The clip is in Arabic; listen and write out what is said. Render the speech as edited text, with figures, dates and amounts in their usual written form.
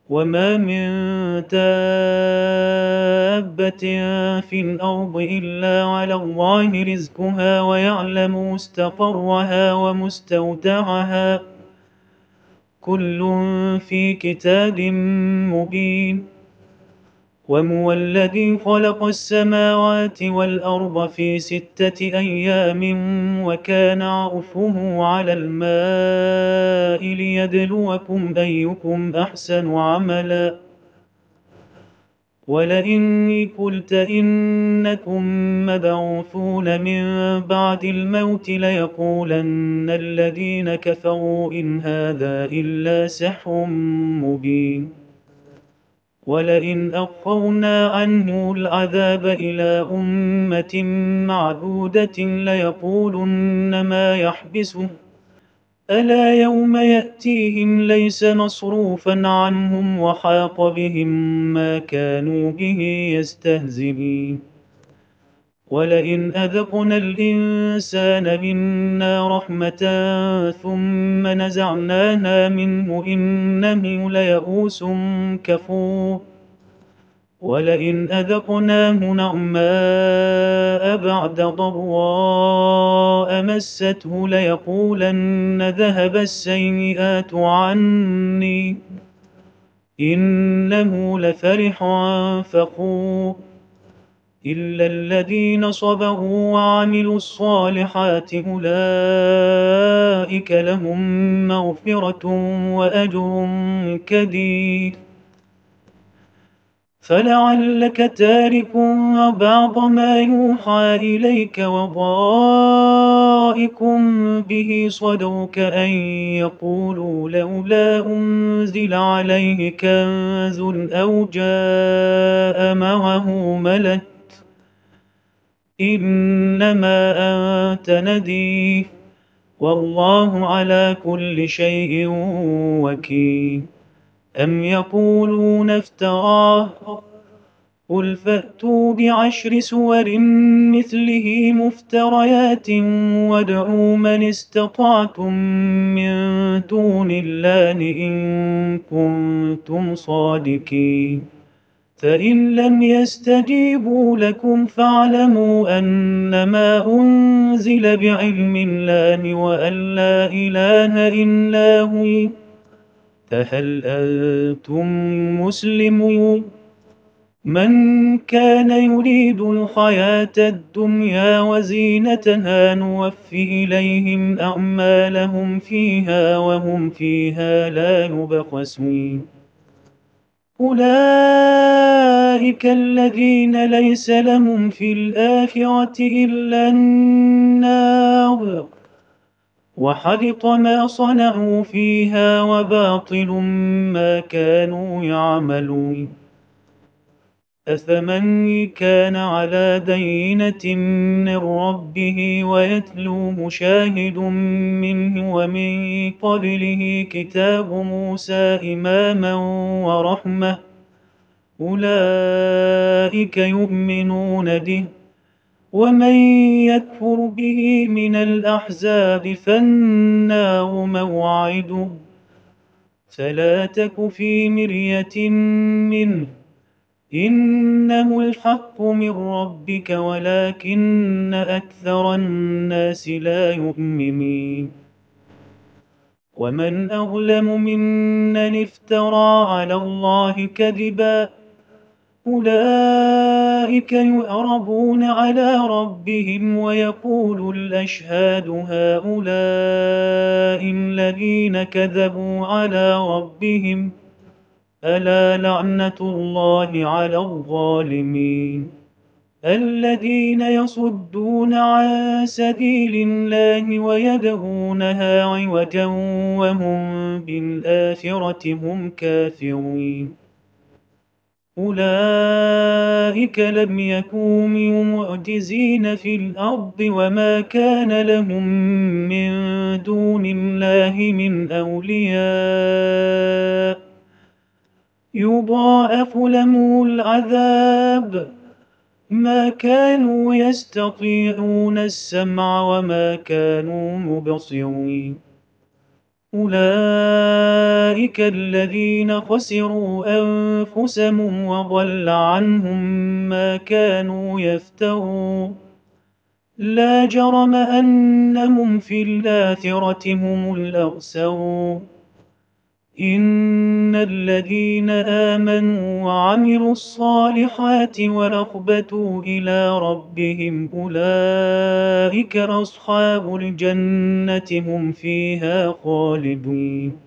وما من دابة في الأرض إلا على الله رزقها ويعلم مستقرها ومستودعها كل في كتاب مبين. وهو الذي خلق السماوات والأرض في 6 أيام وكان عرشه على الماء ليبلوكم أيكم أحسن عملا. ولئن قلت إنكم مبعوثون من بعد الموت ليقولن الذين كفروا إن هذا إلا سحر مبين. ولئن أخرنا عنه العذاب إلى أمة معدودة ليقولن ما يحبسه ألا يوم يأتيهم ليس مصروفا عنهم وحاق بهم ما كانوا به يستهزئون. ولئن أذقنا الإنسان منا رحمة ثم نزعناها منه إنه ليئوس كفور. ولئن أذقناه نعماء بعد ضراء مسته ليقولن ذهب السيئات عني إنه لفرح فخور. إلا الذين صبروا وعملوا الصالحات أولئك لهم مغفرة وأجر كبير. فلعلك تارك بعض ما يوحى إليك وضائق به صدرك أن يقولوا لولا أنزل عليه كنز أو جاء معه ملك إنما أنت نذير والله على كل شيء وكيل. أم يقولون افتراه قل فأتوا ب10 سور مثله مفتريات وادعوا من استطعتم من دون الله إن كنتم صادقين. فإن لم يستجيبوا لكم فاعلموا أنما أنزل بعلم الله وأن لا إله إلا هو فهل أنتم مسلمون. من كان يريد الحياة الدنيا وزينتها نوفي إليهم أعمالهم فيها وهم فيها لا يبخسون. أولئك الذين ليس لهم في الآخرة إلا النار وحبط ما صنعوا فيها وباطل ما كانوا يعملون. أفمن كان على بينة من ربه ويتلو مشاهد منه ومن قبله كتاب موسى إماما ورحمة أولئك يؤمنون به. ومن يكفر به من الأحزاب فالنار موعده فلا تك في مرية منه إنه الحق من ربك ولكن أكثر الناس لا يؤمنون. ومن أظلم ممن افترى على الله كذبا أولئك يعرضون على ربهم ويقول الأشهاد هؤلاء الذين كذبوا على ربهم ألا لعنة الله على الظالمين الذين يصدون عن سبيل الله ويبغونها عوجا وهم بالآخرة هم كافرون. أولئك لم يكونوا معجزين في الأرض وما كان لهم من دون الله من أولياء يضاعف لهم العذاب ما كانوا يستطيعون السمع وما كانوا مبصرين. أولئك الذين خسروا أنفسهم وضل عنهم ما كانوا يفترون لا جرم أنهم في الآخرة هم الأخسرون إن الذين آمنوا وعملوا الصالحات ورغبتوا إلى ربهم أولئك أصحاب الجنة هم فيها خالدون